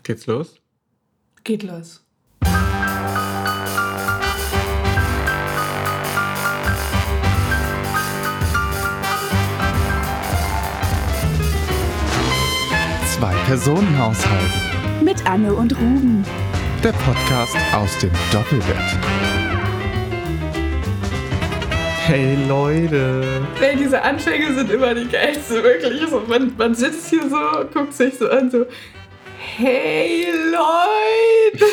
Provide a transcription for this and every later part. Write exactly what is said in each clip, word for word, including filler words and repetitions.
Geht's los? Geht los. Zwei-Personen-Haushalt. Mit Anne und Ruben. Der Podcast aus dem Doppelbett. Hey Leute. Ey, diese Anfänge sind immer die geilste, wirklich. So, man, man sitzt hier so, guckt sich so an, so, hey Leute.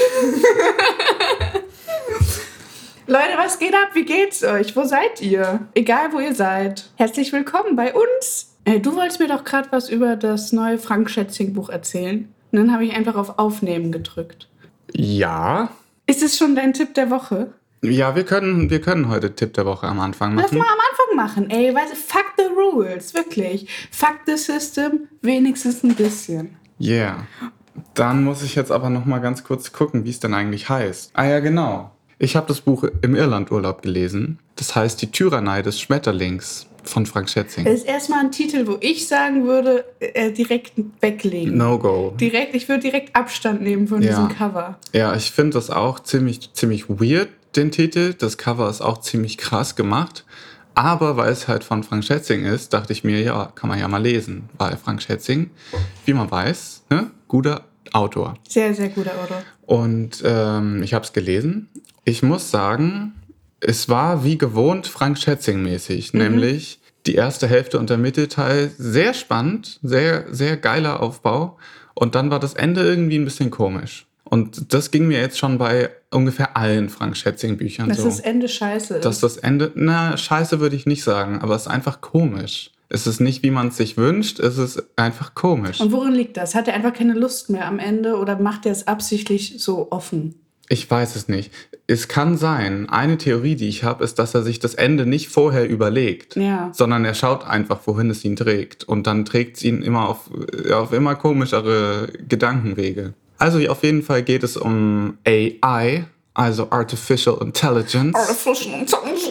Leute, was geht ab? Wie geht's euch? Wo seid ihr? Egal, wo ihr seid. Herzlich willkommen bei uns. Ey, du wolltest mir doch gerade was über das neue Frank Schätzing-Buch erzählen. Und dann habe ich einfach auf Aufnehmen gedrückt. Ja. Ist es schon dein Tipp der Woche? Ja, wir können, wir können heute Tipp der Woche am Anfang machen. Lass mal am Anfang machen, ey. Weißt du, fuck the rules, wirklich. Fuck the system, wenigstens ein bisschen. Yeah. Dann muss ich jetzt aber noch mal ganz kurz gucken, wie es denn eigentlich heißt. Ah ja, genau. Ich habe das Buch im Irlandurlaub gelesen. Das heißt Die Tyrannei des Schmetterlings von Frank Schätzing. Das ist erstmal ein Titel, wo ich sagen würde, äh, direkt weglegen. No go. Direkt, ich würde direkt Abstand nehmen von Ja. diesem Cover. Ja, ich finde das auch ziemlich, ziemlich weird, den Titel. Das Cover ist auch ziemlich krass gemacht. Aber weil es halt von Frank Schätzing ist, dachte ich mir, ja, kann man ja mal lesen. Weil Frank Schätzing, wie man weiß, ne, guter Autor. Sehr, sehr guter Autor. Und ähm, ich habe es gelesen. Ich muss sagen, es war wie gewohnt Frank Schätzing-mäßig. Mhm. Nämlich die erste Hälfte und der Mittelteil sehr spannend, sehr, sehr geiler Aufbau. Und dann war das Ende irgendwie ein bisschen komisch. Und das ging mir jetzt schon bei ungefähr allen Frank Schätzing-Büchern Dass so. das Ende scheiße ist. Dass das Ende, na, scheiße würde ich nicht sagen, aber es ist einfach komisch. Es ist nicht, wie man es sich wünscht, es ist einfach komisch. Und worin liegt das? Hat er einfach keine Lust mehr am Ende oder macht er es absichtlich so offen? Ich weiß es nicht. Es kann sein, eine Theorie, die ich habe, ist, dass er sich das Ende nicht vorher überlegt, Ja. sondern er schaut einfach, wohin es ihn trägt. Und dann trägt es ihn immer auf, auf immer komischere Gedankenwege. Also auf jeden Fall geht es um A I, also Artificial Intelligence. Artificial Intelligence.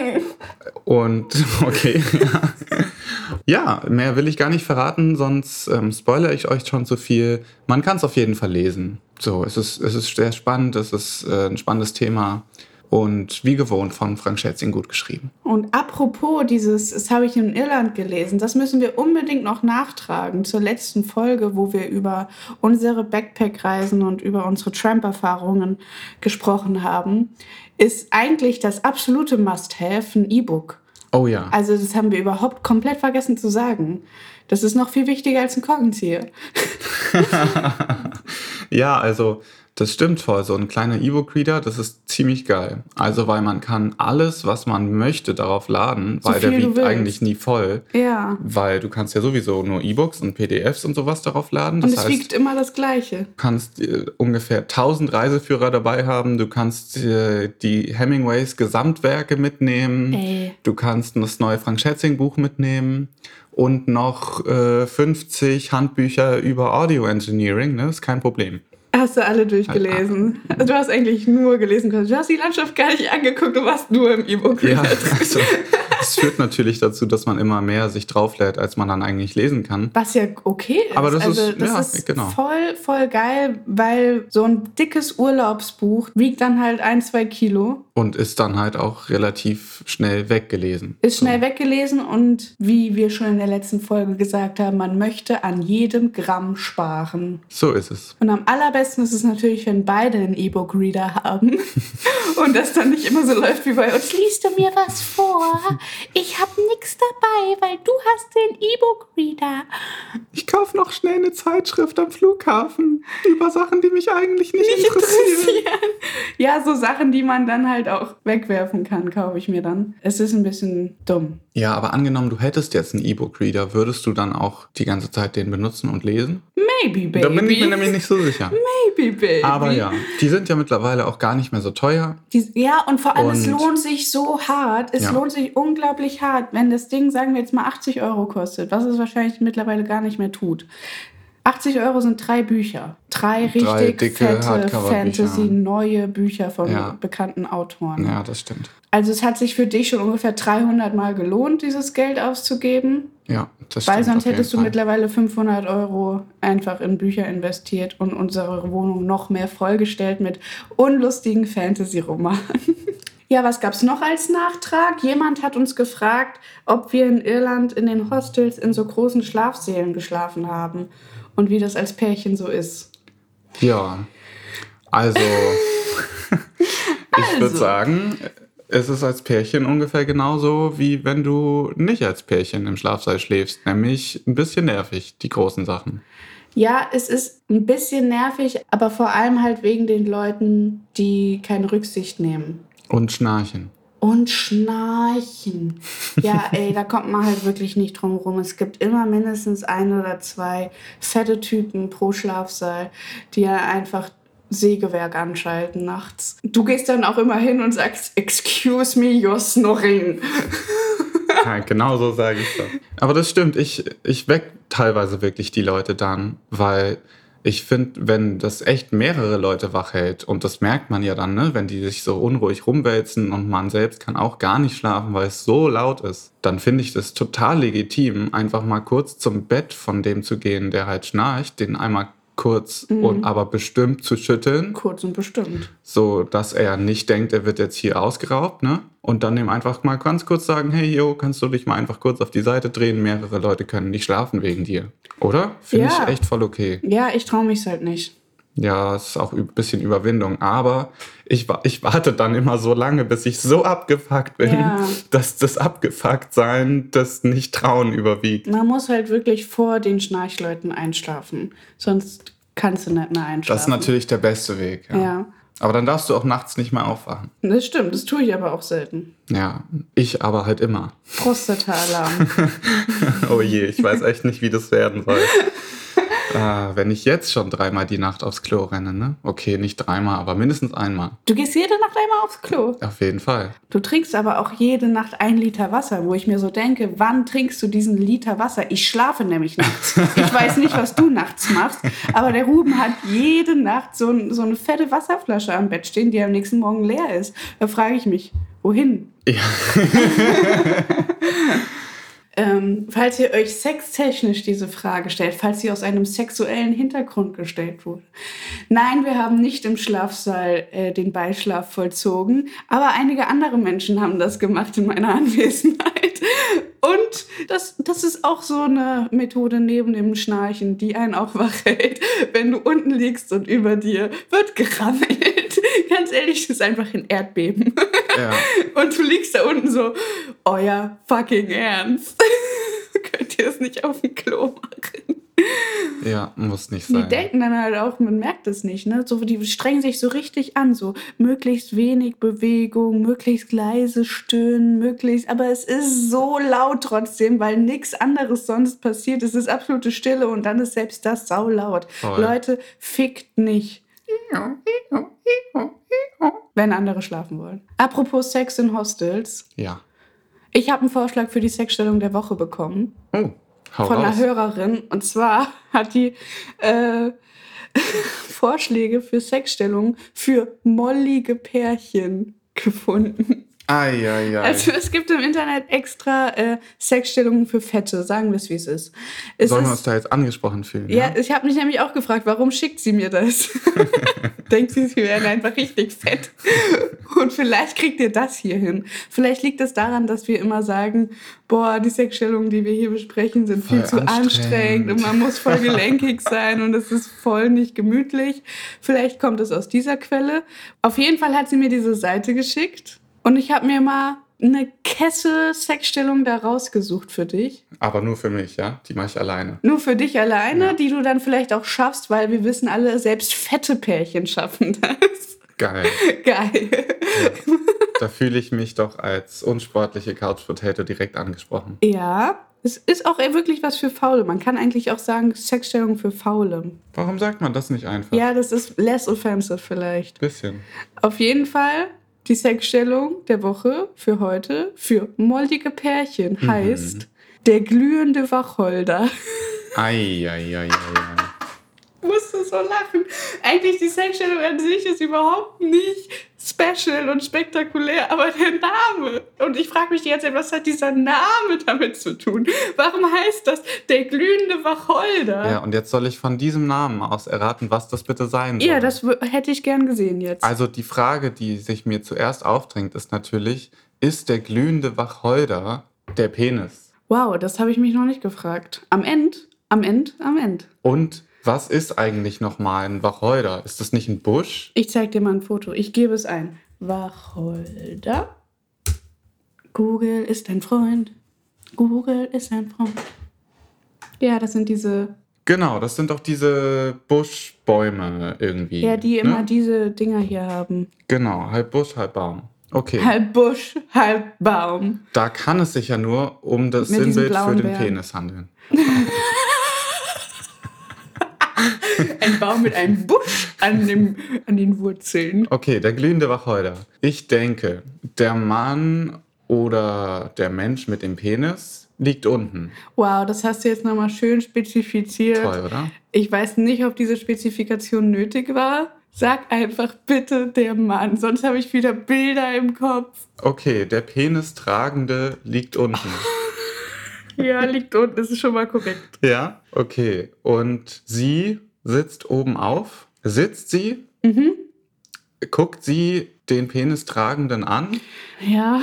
Und okay, ja. Ja, mehr will ich gar nicht verraten, sonst ähm, spoilere ich euch schon zu viel. Man kann es auf jeden Fall lesen. So, es ist, es ist sehr spannend, es ist äh, ein spannendes Thema und wie gewohnt von Frank Schätzing gut geschrieben. Und apropos dieses, das habe ich in Irland gelesen, das müssen wir unbedingt noch nachtragen zur letzten Folge, wo wir über unsere Backpack-Reisen und über unsere Tramp-Erfahrungen gesprochen haben, ist eigentlich das absolute Must-Have ein E-Book. Oh ja. Also das haben wir überhaupt komplett vergessen zu sagen. Das ist noch viel wichtiger als ein Korkenzieher. Ja, also das stimmt voll. So ein kleiner E-Book-Reader, das ist ziemlich geil. Also weil man kann alles, was man möchte, darauf laden, So weil der viel du wiegt willst. eigentlich nie voll. Ja. Weil du kannst ja sowieso nur E-Books und P D Fs und sowas darauf laden. Das Und es heißt, wiegt immer das Gleiche. du kannst äh, ungefähr tausend Reiseführer dabei haben. Du kannst äh, die Hemingways Gesamtwerke mitnehmen. Ey. Du kannst das neue Frank Schätzing Buch mitnehmen. Und noch äh, fünfzig Handbücher über Audio Engineering. Ne? Ist kein Problem. Hast du alle durchgelesen? Also du hast eigentlich nur gelesen können. Du hast die Landschaft gar nicht angeguckt, du warst nur im E-Book. Ja, also, das führt natürlich dazu, dass man immer mehr sich drauflädt, als man dann eigentlich lesen kann. Was ja okay ist. Aber das also, ist- das ja, ist genau. voll, voll geil, weil so ein dickes Urlaubsbuch wiegt dann halt ein, zwei Kilo. Und ist dann halt auch relativ schnell weggelesen. Ist schnell weggelesen und wie wir schon in der letzten Folge gesagt haben, man möchte an jedem Gramm sparen. So ist es. Und am allerbesten ist es natürlich, wenn beide einen E-Book-Reader haben und das dann nicht immer so läuft wie bei uns. Liest du mir was vor? Ich hab nix dabei, weil du hast den E-Book-Reader. Ich kaufe noch schnell eine Zeitschrift am Flughafen über Sachen, die mich eigentlich nicht, Nicht interessieren. interessieren. Ja, so Sachen, die man dann halt auch wegwerfen kann, kaufe ich mir dann. Es ist ein bisschen dumm. Ja, aber angenommen, du hättest jetzt einen E-Book-Reader, würdest du dann auch die ganze Zeit den benutzen und lesen? Maybe, baby. Da bin ich mir nämlich nicht so sicher. Maybe, baby. Aber ja, die sind ja mittlerweile auch gar nicht mehr so teuer. Die, ja, und vor allem, es Und- lohnt sich so hart. Es Ja. lohnt sich unglaublich hart, wenn das Ding, sagen wir jetzt mal, achtzig Euro kostet, was es wahrscheinlich mittlerweile gar nicht mehr tut. achtzig Euro sind drei Bücher. Drei richtig Drei dicke fette Hardcover-Bücher. Fantasy, neue Bücher von Ja. bekannten Autoren. Ja, das stimmt. Also es hat sich für dich schon ungefähr dreihundert Mal gelohnt, dieses Geld auszugeben. Ja, das Weil stimmt sonst auf jeden hättest du Fall. mittlerweile fünfhundert Euro einfach in Bücher investiert und unsere Wohnung noch mehr vollgestellt mit unlustigen Fantasy-Romanen. Ja, was gab's noch als Nachtrag? Jemand hat uns gefragt, ob wir in Irland in den Hostels in so großen Schlafsälen geschlafen haben und wie das als Pärchen so ist. Ja, also ich würde Also. sagen, es ist als Pärchen ungefähr genauso, wie wenn du nicht als Pärchen im Schlafsaal schläfst. Nämlich ein bisschen nervig, die großen Sachen. Ja, es ist ein bisschen nervig, aber vor allem halt wegen den Leuten, die keine Rücksicht nehmen. Und schnarchen. Und schnarchen. Ja, ey, da kommt man halt wirklich nicht drum rum. Es gibt immer mindestens ein oder zwei fette Typen pro Schlafsaal, die ja einfach Sägewerk anschalten nachts. Du gehst dann auch immer hin und sagst, excuse me, you're snoring. Ja, genau so sage ich das. Aber das stimmt, ich, ich weck teilweise wirklich die Leute dann, weil ich finde, wenn das echt mehrere Leute wach hält, und das merkt man ja dann, ne, wenn die sich so unruhig rumwälzen und man selbst kann auch gar nicht schlafen, weil es so laut ist, dann finde ich das total legitim, einfach mal kurz zum Bett von dem zu gehen, der halt schnarcht, den einmal kurz Mhm. und aber bestimmt zu schütteln, Kurz und bestimmt. so dass er nicht denkt, er wird jetzt hier ausgeraubt, ne? Und dann ihm einfach mal ganz kurz sagen, hey, yo, kannst du dich mal einfach kurz auf die Seite drehen? Mehrere Leute können nicht schlafen wegen dir. Oder? Finde Ja. ich echt voll okay. Ja, ich traue mich halt nicht. Ja, es ist auch ein bisschen Überwindung. Aber ich, wa- ich warte dann immer so lange, bis ich so abgefuckt bin, Ja. dass das Abgefucktsein das Nicht-Trauen überwiegt. Man muss halt wirklich vor den Schnarchleuten einschlafen. Sonst kannst du nicht mehr einschlafen. Das ist natürlich der beste Weg. Ja. Ja, Aber dann darfst du auch nachts nicht mehr aufwachen. das stimmt. Das tue ich aber auch selten. Ja, ich aber halt immer. Prostata-Alarm. Oh je, ich weiß echt nicht, wie das werden soll. Ah, wenn ich jetzt schon dreimal die Nacht aufs Klo renne, ne? Okay, nicht dreimal, aber mindestens einmal. Du gehst jede Nacht einmal aufs Klo. Auf jeden Fall. Du trinkst aber auch jede Nacht ein Liter Wasser, wo ich mir so denke, wann trinkst du diesen Liter Wasser? Ich schlafe nämlich nachts. Ich weiß nicht, was du nachts machst, aber der Ruben hat jede Nacht so, ein, so eine fette Wasserflasche am Bett stehen, die am nächsten Morgen leer ist. Da frage ich mich, wohin? Ja. Ähm, falls ihr euch sextechnisch diese Frage stellt, falls sie aus einem sexuellen Hintergrund gestellt wurde. Nein, wir haben nicht im Schlafsaal äh, den Beischlaf vollzogen, aber einige andere Menschen haben das gemacht in meiner Anwesenheit. Und das, das ist auch so eine Methode neben dem Schnarchen, die einen auch wach hält, wenn du unten liegst und über dir wird gerammelt. Ganz ehrlich, das ist einfach ein Erdbeben. Ja. Und du liegst da unten so, euer fucking Ernst. Könnt ihr es nicht auf dem Klo machen? Ja, muss nicht Die sein. denken dann halt auch, man merkt es nicht, ne? So, die strengen sich so richtig an, so möglichst wenig Bewegung, möglichst leise Stöhnen, möglichst, aber es ist so laut trotzdem, weil nichts anderes sonst passiert. Es ist absolute Stille und dann ist selbst das saulaut. Voll. Leute, fickt nicht, wenn andere schlafen wollen. Apropos Sex in Hostels. Ja. Ich habe einen Vorschlag für die Sexstellung der Woche bekommen. Oh, hau Von einer raus. Hörerin. Und zwar hat die äh, Vorschläge für Sexstellungen für mollige Pärchen gefunden. Ai, ai, ai. Also es gibt im Internet extra äh, Sexstellungen für Fette, sagen wir es, wie es ist. Es Sollen wir ist uns da jetzt angesprochen fühlen? ja, ich habe mich nämlich auch gefragt, warum schickt sie mir das? Denkt sie, sie wären einfach richtig fett. Und vielleicht kriegt ihr das hier hin. Vielleicht liegt es daran, dass wir immer sagen, boah, die Sexstellungen, die wir hier besprechen, sind viel Voll zu anstrengend anstrengend. und man muss voll gelenkig sein und es ist voll nicht gemütlich. Vielleicht kommt es aus dieser Quelle. Auf jeden Fall hat sie mir diese Seite geschickt und ich habe mir mal eine Kessel-Sexstellung da rausgesucht für dich. Aber nur für mich, ja? Die mache ich alleine. Nur für dich alleine, Ja. die du dann vielleicht auch schaffst, weil wir wissen alle, selbst fette Pärchen schaffen das. Geil. Geil. Ja. Da fühle ich mich doch als unsportliche Couch Potato direkt angesprochen. Ja, es ist auch wirklich was für Faule. Man kann eigentlich auch sagen, Sexstellung für Faule. Warum sagt man das nicht einfach? Ja, das ist less offensive vielleicht. Bisschen. Auf jeden Fall die Sexstellung der Woche für heute für mollige Pärchen Mhm. heißt der glühende Wacholder. Ei, ei, ei, ei, ei. Musste so lachen. Eigentlich die Sexstellung an sich ist überhaupt nicht special und spektakulär, aber der Name. Und ich frage mich die ganze Zeit, was hat dieser Name damit zu tun? Warum heißt das der glühende Wacholder? Ja, und jetzt soll ich von diesem Namen aus erraten, was das bitte sein soll. Ja, das w- hätte ich gern gesehen jetzt. Also die Frage, die sich mir zuerst aufdrängt, ist natürlich, ist der glühende Wacholder der Penis? Wow, das habe ich mich noch nicht gefragt. Am Ende, am Ende, am Ende. Und was ist eigentlich nochmal ein Wacholder? Ist das nicht ein Busch? Ich zeig dir mal ein Foto. Ich gebe es ein. Wacholder. Google ist ein Freund. Google ist ein Freund. Ja, das sind diese, Genau, das sind doch diese Buschbäume irgendwie. ja, die immer ne? diese Dinger hier haben. Genau, halb Busch, halb Baum. Okay, Halb Busch, halb Baum. da kann es sich ja nur um das Mit diesen Sinnbild für blauen den Bären. Penis handeln. Ein Baum mit einem Busch an, dem, an den Wurzeln. Okay, der glühende Wacholder. Ich denke, der Mann oder der Mensch mit dem Penis liegt unten. Wow, das hast du jetzt nochmal schön spezifiziert. Toll, oder? Ich weiß nicht, ob diese Spezifikation nötig war. Sag einfach bitte der Mann, sonst habe ich wieder Bilder im Kopf. Okay, der Penistragende liegt unten. Ja, liegt unten, das ist schon mal korrekt. Ja? Okay. Und sie sitzt oben auf. Sitzt sie? Mhm. Guckt sie den Penistragenden an? Ja,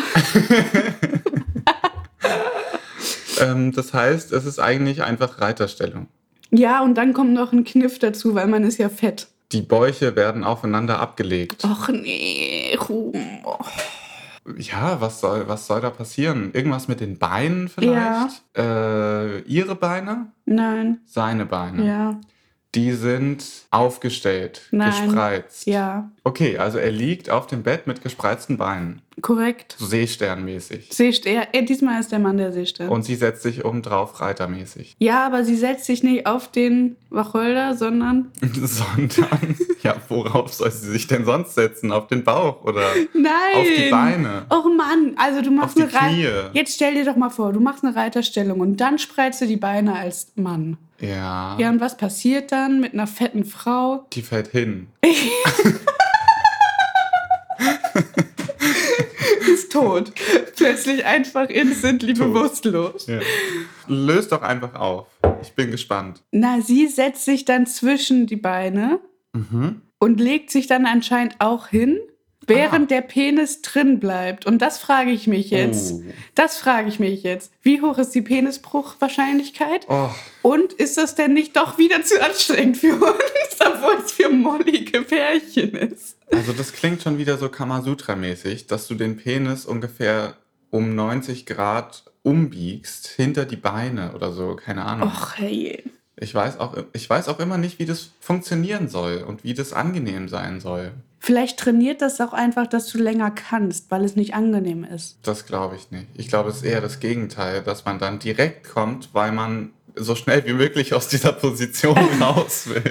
Ähm, das heißt, es ist eigentlich einfach Reiterstellung. ja, und dann kommt noch ein Kniff dazu, weil man ist ja fett. Die Bäuche werden aufeinander abgelegt. Och nee, Ruben. Oh. Ja, was soll, was soll da passieren? Irgendwas mit den Beinen vielleicht? Äh, ihre Beine? Nein, Seine Beine. ja, Die sind aufgestellt, Nein. gespreizt. ja, Okay, also er liegt auf dem Bett mit gespreizten Beinen. korrekt. So Seesternmäßig. Seestern, äh, diesmal ist der Mann der Seestern. Und sie setzt sich oben drauf reitermäßig. Ja, aber sie setzt sich nicht auf den Wacholder, sondern... Sondern, ja, worauf soll sie sich denn sonst setzen? Auf den Bauch oder Nein! auf die Beine? Oh Mann, also du machst Auf die eine Rei- Knie. Jetzt stell dir doch mal vor, du machst eine Reiterstellung und dann spreizst du die Beine als Mann. Ja, Ja, und was passiert dann mit einer fetten Frau? die fällt hin. Ist tot. Plötzlich einfach instantly Tot. bewusstlos. Ja. Löst doch einfach auf. Ich bin gespannt. Na, sie setzt sich dann zwischen die Beine Mhm. und legt sich dann anscheinend auch hin, während Ah. der Penis drin bleibt. Und das frage ich mich jetzt. Oh. Das frage ich mich jetzt. Wie hoch ist die Penisbruchwahrscheinlichkeit? Oh, Und ist das denn nicht doch wieder zu anstrengend für uns, obwohl es für mollige Pärchen ist? also das klingt schon wieder so Kamasutra-mäßig, dass du den Penis ungefähr um neunzig Grad umbiegst, hinter die Beine oder so, keine Ahnung. Och, hey. Ich weiß auch, ich weiß auch immer nicht, wie das funktionieren soll und wie das angenehm sein soll. Vielleicht trainiert das auch einfach, dass du länger kannst, weil es nicht angenehm ist. Das glaube ich nicht. Ich glaube, es ist eher das Gegenteil, dass man dann direkt kommt, weil man so schnell wie möglich aus dieser Position raus will.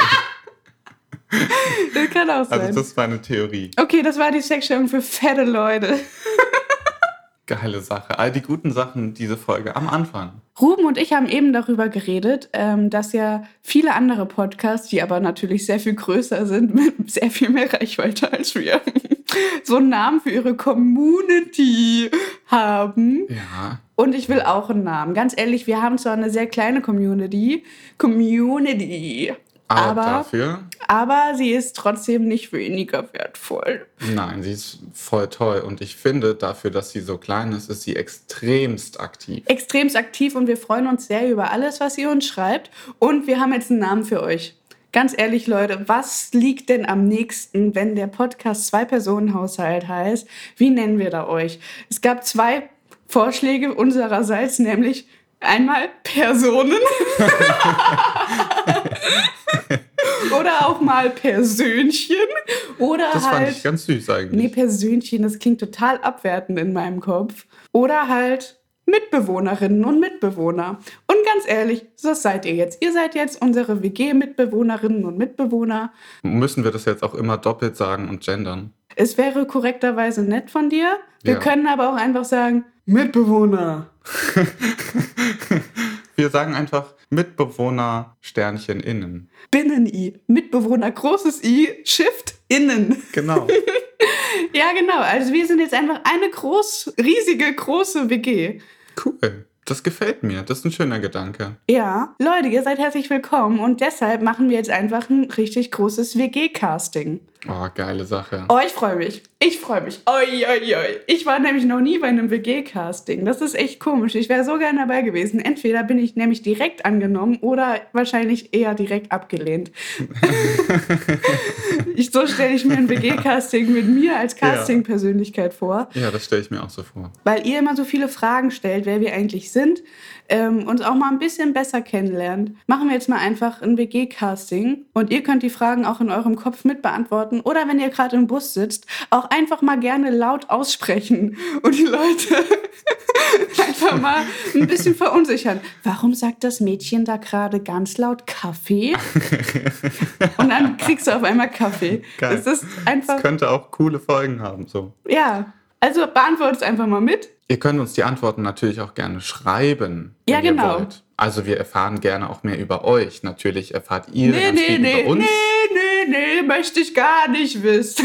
Das kann auch sein. Also das war eine Theorie. Okay, das war die Sexstellung für fette Leute. Geile Sache. All die guten Sachen, diese Folge am Anfang. Ruben und ich haben eben darüber geredet, ähm, dass ja viele andere Podcasts, die aber natürlich sehr viel größer sind, mit sehr viel mehr Reichweite als wir, so einen Namen für ihre Community haben. Ja. Und ich will auch einen Namen. Ganz ehrlich, wir haben zwar eine sehr kleine Community, Community, Aber, aber, dafür, aber sie ist trotzdem nicht weniger wertvoll. nein, sie ist voll toll. Und ich finde, dafür, dass sie so klein ist, ist sie extremst aktiv. Extremst aktiv und wir freuen uns sehr über alles, was ihr uns schreibt. Und wir haben jetzt einen Namen für euch. Ganz ehrlich, Leute, was liegt denn am nächsten, wenn der Podcast Zwei-Personen-Haushalt heißt? Wie nennen wir da euch? Es gab zwei Vorschläge unsererseits, nämlich einmal Personen oder auch mal Persönchen oder Das fand halt... ich ganz süß eigentlich. Nee, Persönchen, das klingt total abwertend in meinem Kopf. Oder halt Mitbewohnerinnen und Mitbewohner. Und ganz ehrlich, das seid ihr jetzt. Ihr seid jetzt unsere W G-Mitbewohnerinnen und Mitbewohner. Müssen wir das jetzt auch immer doppelt sagen und gendern? Es wäre korrekterweise nett von dir. Wir Ja. können aber auch einfach sagen, Mitbewohner. Wir sagen einfach Mitbewohner Sternchen innen. Binnen-I. Mitbewohner, großes I, Shift, innen. Genau. Ja, genau. Also wir sind jetzt einfach eine groß, riesige, große W G. Cool. Das gefällt mir. Das ist ein schöner Gedanke. Ja, Leute, ihr seid herzlich willkommen und deshalb machen wir jetzt einfach ein richtig großes W G-Casting. Oh, geile Sache. Oh, ich freue mich. Ich freue mich. Oi, oi, oi. Ich war nämlich noch nie bei einem W G-Casting. Das ist echt komisch. Ich wäre so gerne dabei gewesen. Entweder bin ich nämlich direkt angenommen oder wahrscheinlich eher direkt abgelehnt. ich, so stelle ich mir ein W G-Casting mit mir als Casting-Persönlichkeit vor. Ja, das stelle ich mir auch so vor. Weil ihr immer so viele Fragen stellt, wer wir eigentlich sind, ähm, uns auch mal ein bisschen besser kennenlernt. Machen wir jetzt mal einfach ein W G-Casting und ihr könnt die Fragen auch in eurem Kopf mit beantworten. Oder wenn ihr gerade im Bus sitzt, auch einfach mal gerne laut aussprechen und die Leute einfach mal ein bisschen verunsichern. Warum sagt das Mädchen da gerade ganz laut Kaffee? Und dann kriegst du auf einmal Kaffee. Geil. Das ist einfach. Das könnte auch coole Folgen haben. So. Ja, also beantwortet es einfach mal mit. Ihr könnt uns die Antworten natürlich auch gerne schreiben. Ja, wenn ihr genau. wollt. Also wir erfahren gerne auch mehr über euch. Natürlich erfahrt ihr Nee, ganz nee, viel nee, über uns. nee, nee, nee, möchte ich gar nicht wissen.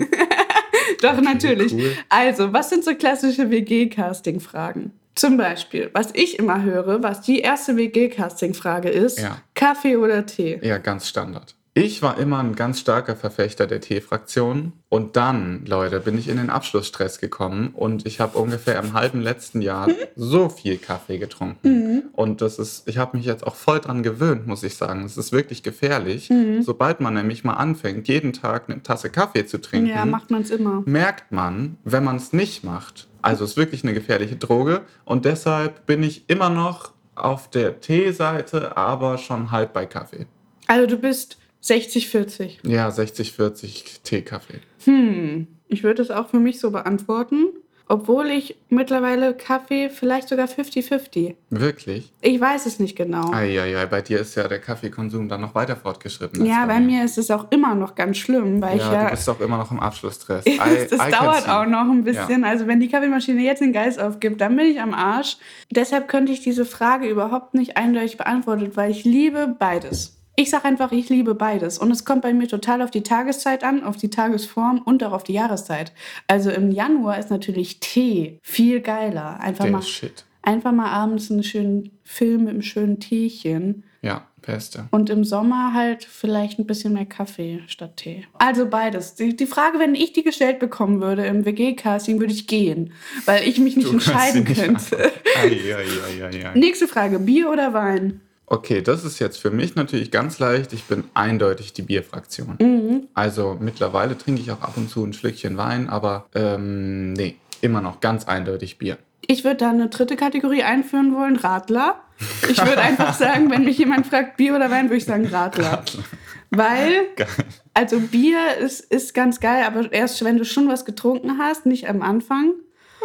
Doch, natürlich. Cool. Also, was sind so klassische W G-Casting-Fragen? Zum Beispiel, was ich immer höre, was die erste W G-Casting-Frage ist, Ja. Kaffee oder Tee? Ja, ganz Standard. Ich war immer ein ganz starker Verfechter der Tee-Fraktion. Und dann, Leute, bin ich in den Abschlussstress gekommen und ich habe ungefähr im halben letzten Jahr so viel Kaffee getrunken. Mhm. Und das ist, ich habe mich jetzt auch voll dran gewöhnt, muss ich sagen. Es ist wirklich gefährlich. Mhm. Sobald man nämlich mal anfängt, jeden Tag eine Tasse Kaffee zu trinken, Ja, macht man es immer. merkt man, wenn man es nicht macht. Also es ist wirklich eine gefährliche Droge. Und deshalb bin ich immer noch auf der Teeseite, aber schon halb bei Kaffee. Also, du bist sechzig vierzig. Ja, sechzig vierzig Tee-Kaffee. Hm, ich würde es auch für mich so beantworten, obwohl ich mittlerweile Kaffee vielleicht sogar fünfzig fünfzig. Wirklich? Ich weiß es nicht genau. Eieiei, bei dir ist ja der Kaffeekonsum dann noch weiter fortgeschritten. als Ja, bei mir ist es auch immer noch ganz schlimm, weil ich Ja, ja. du bist auch immer noch im Abschlussstress. das I- I can dauert see. auch noch ein bisschen. Also wenn die Kaffeemaschine jetzt den Geist aufgibt, dann bin ich am Arsch. Deshalb könnte ich diese Frage überhaupt nicht eindeutig beantworten, weil ich liebe beides. Ich sage einfach, ich liebe beides. Und es kommt bei mir total auf die Tageszeit an, auf die Tagesform und auch auf die Jahreszeit. Also im Januar ist natürlich Tee viel geiler. Einfach, Der mal, Shit. einfach mal abends einen schönen Film mit einem schönen Teechen. Ja, beste. Und im Sommer halt vielleicht ein bisschen mehr Kaffee statt Tee. Also beides. Die, die Frage, wenn ich die gestellt bekommen würde im W G-Casting, würde ich gehen, weil ich mich nicht Du kannst entscheiden sie nicht könnte. Eieieiei. Nächste Frage, Bier oder Wein? Okay, das ist jetzt für mich natürlich ganz leicht. Ich bin eindeutig die Bierfraktion. Mhm. Also mittlerweile trinke ich auch ab und zu ein Schlückchen Wein, aber ähm, nee, immer noch ganz eindeutig Bier. Ich würde da eine dritte Kategorie einführen wollen, Radler. Ich würde einfach sagen, wenn mich jemand fragt, Bier oder Wein, würde ich sagen Radler. Weil, Geil. also Bier ist, ist ganz geil, aber erst wenn du schon was getrunken hast, nicht am Anfang.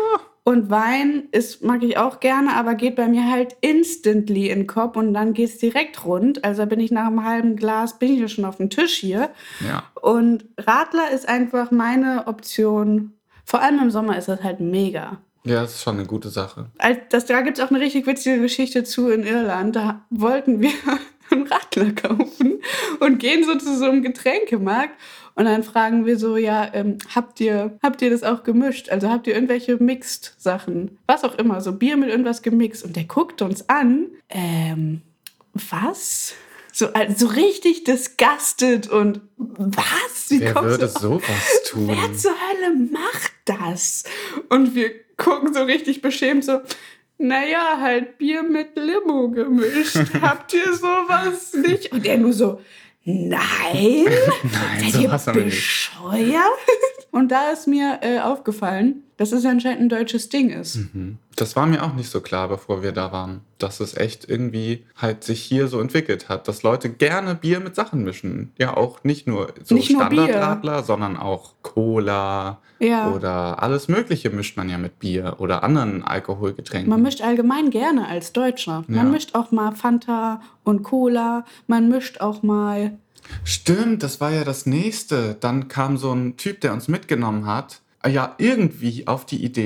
Und Wein ist, mag ich auch gerne, aber geht bei mir halt instantly in den Kopf und dann geht es direkt rund. Also bin ich nach einem halben Glas, bin ich ja schon auf dem Tisch hier. Ja. Und Radler ist einfach meine Option. Vor allem im Sommer ist das halt mega. Ja, das ist schon eine gute Sache. Als das, da gibt es auch eine richtig witzige Geschichte zu in Irland. Da wollten wir einen Radler kaufen und gehen so zu so einem Getränkemarkt. Und dann fragen wir so, ja, ähm, habt ihr, habt ihr das auch gemischt? Also habt ihr irgendwelche Mixed-Sachen? Was auch immer, so Bier mit irgendwas gemixt. Und der guckt uns an. Ähm, was? So, also so richtig disgusted und was? Wie Wer kommst würde du- sowas tun? Wer zur Hölle macht das? Und wir gucken so richtig beschämt so, naja, halt Bier mit Limo gemischt. Habt ihr sowas nicht? Und er nur so, nein? Nein, Seid ihr sowas haben wir nicht. bescheuert? Und da ist mir äh, aufgefallen, dass es anscheinend ein deutsches Ding ist. Mhm. Das war mir auch nicht so klar, bevor wir da waren, dass es echt irgendwie halt sich hier so entwickelt hat, dass Leute gerne Bier mit Sachen mischen. Ja, auch nicht nur so Nicht nur Bier. Standardradler, sondern auch Cola Ja. oder alles Mögliche mischt man ja mit Bier oder anderen Alkoholgetränken. Man mischt allgemein gerne als Deutscher. Man Ja. mischt auch mal Fanta und Cola. Man mischt auch mal... Stimmt, das war ja das Nächste. Dann kam so ein Typ, der uns mitgenommen hat, ja, irgendwie auf die Idee,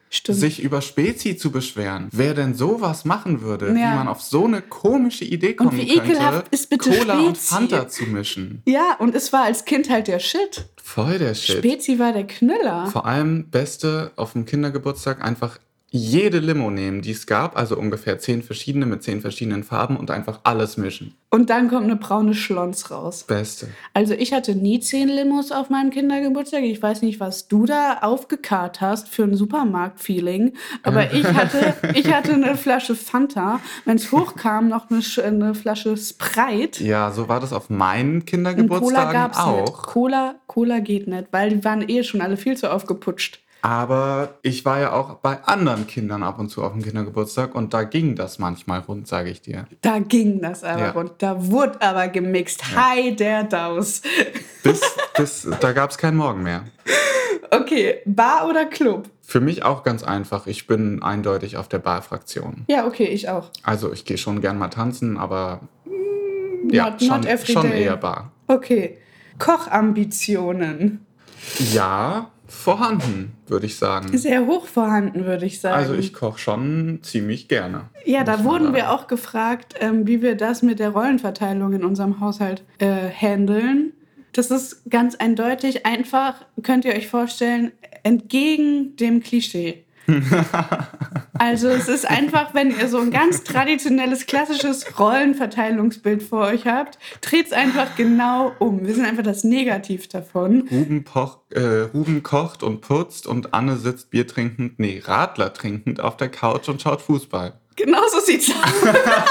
Stimmt. sich über Spezi zu beschweren. Wer denn sowas machen würde, Ja. wie man auf so eine komische Idee Und kommen wie könnte, ekelhaft ist bitte Cola und Spezi? Fanta zu mischen. Ja, und es war als Kind halt der Shit. Voll der Shit. Spezi war der Knüller. Vor allem Beste auf dem Kindergeburtstag einfach jede Limo nehmen, die es gab, also ungefähr zehn verschiedene mit zehn verschiedenen Farben und einfach alles mischen. Und dann kommt eine braune Schlons raus. Beste. Also ich hatte nie zehn Limos auf meinem Kindergeburtstag. Ich weiß nicht, was du da aufgekarrt hast für ein Supermarkt-Feeling. Aber ich hatte, ich hatte eine Flasche Fanta. Wenn es hochkam, noch eine, Sch- eine Flasche Sprite. Ja, so war das auf meinen Und Cola Kindergeburtstagen gab's nicht. auch. Cola, Cola geht nicht, weil die waren eh schon alle viel zu aufgeputscht. Aber ich war ja auch bei anderen Kindern ab und zu auf dem Kindergeburtstag und da ging das manchmal rund, sage ich dir. Da ging das aber Ja. rund. Da wurde aber gemixt. Hi, der Daus. Bis, bis da gab es keinen Morgen mehr. Okay, Bar oder Club? Für mich auch ganz einfach. Ich bin eindeutig auf der Barfraktion. Ja, okay, ich auch. Also ich gehe schon gern mal tanzen, aber ja, Not- schon, not every schon day. eher Bar. Okay. Kochambitionen. Ja, vorhanden, würde ich sagen. Sehr hoch vorhanden, würde ich sagen. Also ich koche schon ziemlich gerne. Ja, da muss man wurden sagen. wir auch gefragt, ähm, wie wir das mit der Rollenverteilung in unserem Haushalt äh, handeln. Das ist ganz eindeutig einfach, könnt ihr euch vorstellen, entgegen dem Klischee. Also es ist einfach, wenn ihr so ein ganz traditionelles, klassisches Rollenverteilungsbild vor euch habt, dreht es einfach genau um. Wir sind einfach das Negativ davon. Ruben, poch, äh, Ruben kocht und putzt und Anne sitzt Bier trinkend, nee, Radler trinkend auf der Couch und schaut Fußball. Genau so sieht's aus.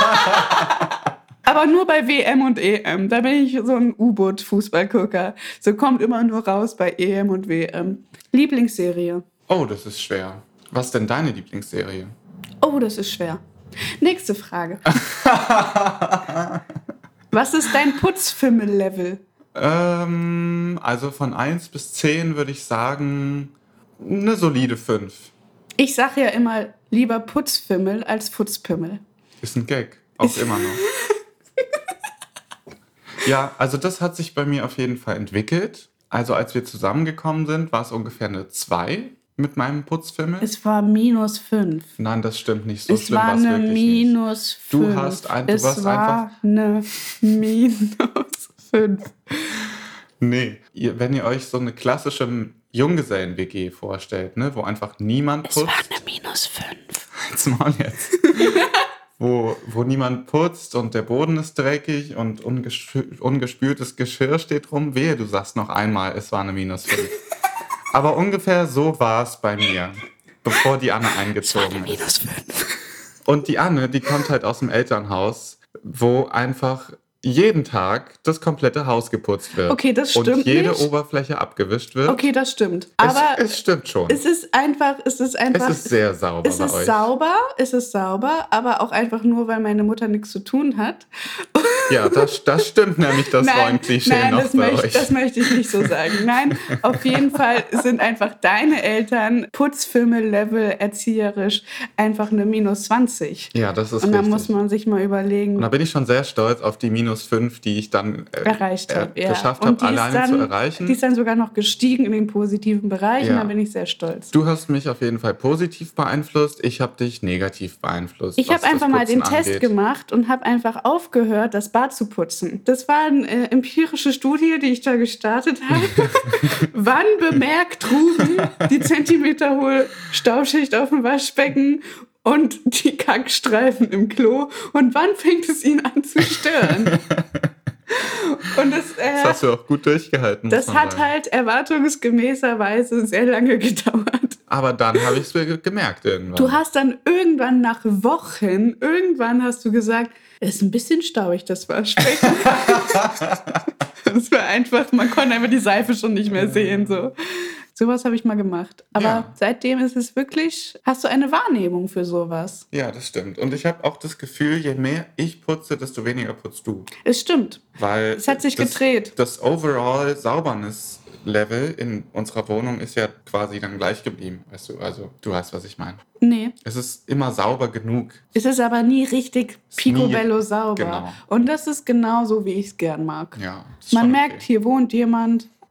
Aber nur bei W M und E M. Da bin ich so ein U-Boot-Fußballgucker. So kommt immer nur raus bei E M und W M. Lieblingsserie. Oh, das ist schwer. Was ist denn deine Lieblingsserie? Oh, das ist schwer. Nächste Frage. Was ist dein Putzfimmel-Level? Ähm, also von eins bis zehn würde ich sagen, eine solide fünf. Ich sage ja immer lieber Putzfimmel als Futzpimmel. Ist ein Gag. Auch immer noch. Ja, also das hat sich bei mir auf jeden Fall entwickelt. Also als wir zusammengekommen sind, war es ungefähr eine zwei mit meinem Putzfimmel. Es war minus fünf. Nein, das stimmt nicht. So Es schlimm war war es eine wirklich nicht. minus Du fünf. hast ein- du es warst war einfach- eine minus fünf. Nee, ihr, wenn ihr euch so eine klassische Junggesellen-W G vorstellt, ne, wo einfach niemand Es war putzt. eine minus fünf. Halt's Maul jetzt. wo, wo niemand putzt und der Boden ist dreckig und ungespü- ungespültes Geschirr steht rum. Wehe, du sagst noch einmal, es war eine minus fünf. Aber ungefähr so war es bei mir, bevor die Anne eingezogen ist. minus fünf. Und die Anne, die kommt halt aus dem Elternhaus, wo einfach jeden Tag das komplette Haus geputzt wird. Okay, das Und stimmt jede nicht. Oberfläche abgewischt wird. Okay, das stimmt. Aber es, es stimmt schon. es ist einfach, es ist einfach. Es ist sehr sauber Es bei ist euch. sauber, es ist sauber, aber auch einfach nur, weil meine Mutter nichts zu tun hat. Ja, das, das stimmt nämlich, das Rollenklischee nein, noch das, bei möchte, euch. das möchte ich nicht so sagen. Nein, auf jeden Fall sind einfach deine Eltern Putzfimmel-Level erzieherisch einfach eine minus zwanzig. Ja, das ist Und dann richtig. muss man sich mal überlegen, Und da bin ich schon sehr stolz auf die minus fünf, die ich dann äh, erreicht äh, habe. Ja. geschafft Und habe, die ist alleine dann, zu erreichen. Die ist dann sogar noch gestiegen in den positiven Bereichen, Ja. da bin ich sehr stolz. Du hast mich auf jeden Fall positiv beeinflusst, ich habe dich negativ beeinflusst. Ich was habe einfach das mal den Putzen Test angeht. gemacht und habe einfach aufgehört, das Bad zu putzen. Das war eine äh, empirische Studie, die ich da gestartet habe. Wann bemerkt Ruben die zentimeterhohe Staubschicht auf dem Waschbecken und die Kackstreifen im Klo? Und wann fängt es ihn an zu stören? Und das, äh, Das hast du auch gut durchgehalten. das muss man hat sagen. halt erwartungsgemäßerweise sehr lange gedauert. Aber dann habe ich es mir ge- gemerkt irgendwann. Du hast dann irgendwann nach Wochen, irgendwann hast du gesagt, es ist ein bisschen staubig, das Waschbecken. Das war einfach, man konnte einfach die Seife schon nicht mehr sehen. So. Sowas habe ich mal gemacht. Aber Ja. seitdem ist es wirklich, hast du eine Wahrnehmung für sowas. Ja, das stimmt. Und ich habe auch das Gefühl, je mehr ich putze, desto weniger putzt du. Es stimmt. Weil Es hat sich das, gedreht. Das overall Saubernis-Level in unserer Wohnung ist ja quasi dann gleich geblieben. Weißt du, also du weißt, was ich meine. Nee, Es ist immer sauber genug. es ist aber nie richtig picobello sauber. genau. Und das ist genau so, wie ich es gern mag. Ja, das ist Man schon merkt, okay. hier wohnt jemand,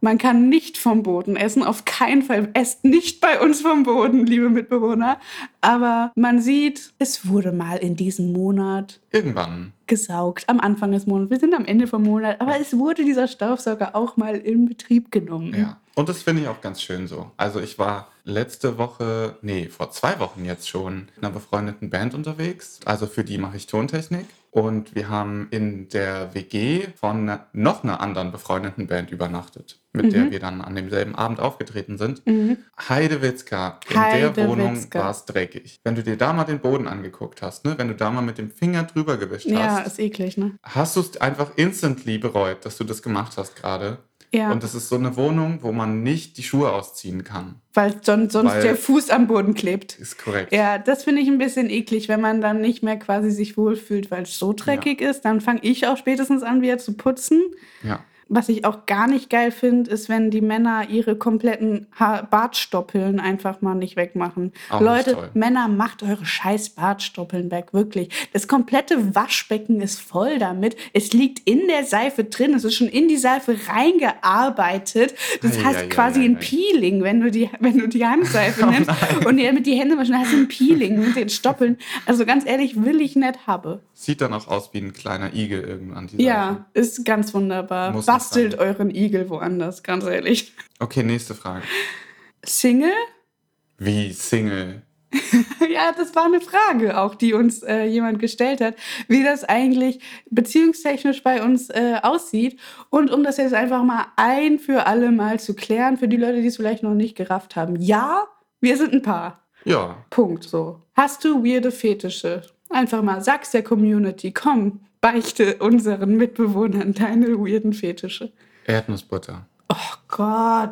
Man kann nicht vom Boden essen, auf keinen Fall. Esst nicht bei uns vom Boden, liebe Mitbewohner. Aber man sieht, es wurde mal in diesem Monat Irgendwann. gesaugt, am Anfang des Monats. Wir sind am Ende vom Monat, aber es wurde dieser Staubsauger auch mal in Betrieb genommen. Ja, und das finde ich auch ganz schön so. Also ich war letzte Woche, nee, vor zwei Wochen jetzt schon mit einer befreundeten Band unterwegs. Also für die mache ich Tontechnik. Und wir haben in der W G von ne- noch einer anderen befreundeten Band übernachtet, mit der wir dann an demselben Abend aufgetreten sind. Mhm. Heidewitzka, in der Wohnung Heidewitzka. war es dreckig. Wenn du dir da mal den Boden angeguckt hast, ne, wenn du da mal mit dem Finger drüber gewischt Ja, hast, ist eklig, ne? hast du es einfach instantly bereut, dass du das gemacht hast gerade. Ja, Und das ist so eine Wohnung, wo man nicht die Schuhe ausziehen kann. weil son sonst Weil- der Fuß am Boden klebt. Ist korrekt. Ja, das finde ich ein bisschen eklig, wenn man dann nicht mehr quasi sich wohlfühlt, weil es so dreckig ist. Dann fange ich auch spätestens an, wieder zu putzen. Ja. Was ich auch gar nicht geil finde, ist, wenn die Männer ihre kompletten ha- Bartstoppeln einfach mal nicht wegmachen. Auch nicht Leute, toll. Männer, macht eure scheiß Bartstoppeln weg, wirklich. Das komplette Waschbecken ist voll damit. Es liegt in der Seife drin, es ist schon in die Seife reingearbeitet. Das Ei, heißt ei, quasi ei, ein ei. Peeling, wenn du die, wenn du die Handseife Oh nimmst nein. und dir mit die Hände waschen, hast du ein Peeling mit den Stoppeln. Also ganz ehrlich, will ich nicht haben. Sieht dann auch aus wie ein kleiner Igel irgendwann. Die Seife. Ja, ist ganz wunderbar. Muss nicht Bastelt sein. euren Igel woanders, ganz ehrlich. Okay, nächste Frage. Single? Wie Single? Ja, das war eine Frage auch, die uns äh, jemand gestellt hat, wie das eigentlich beziehungstechnisch bei uns äh, aussieht. Und um das jetzt einfach mal ein für alle Mal zu klären, für die Leute, die es vielleicht noch nicht gerafft haben. Ja, wir sind ein Paar. Ja, Punkt so. Hast du weirde Fetische? Einfach mal, sag's der Community, komm, beichte unseren Mitbewohnern deine weirden Fetische. Erdnussbutter. Oh Gott.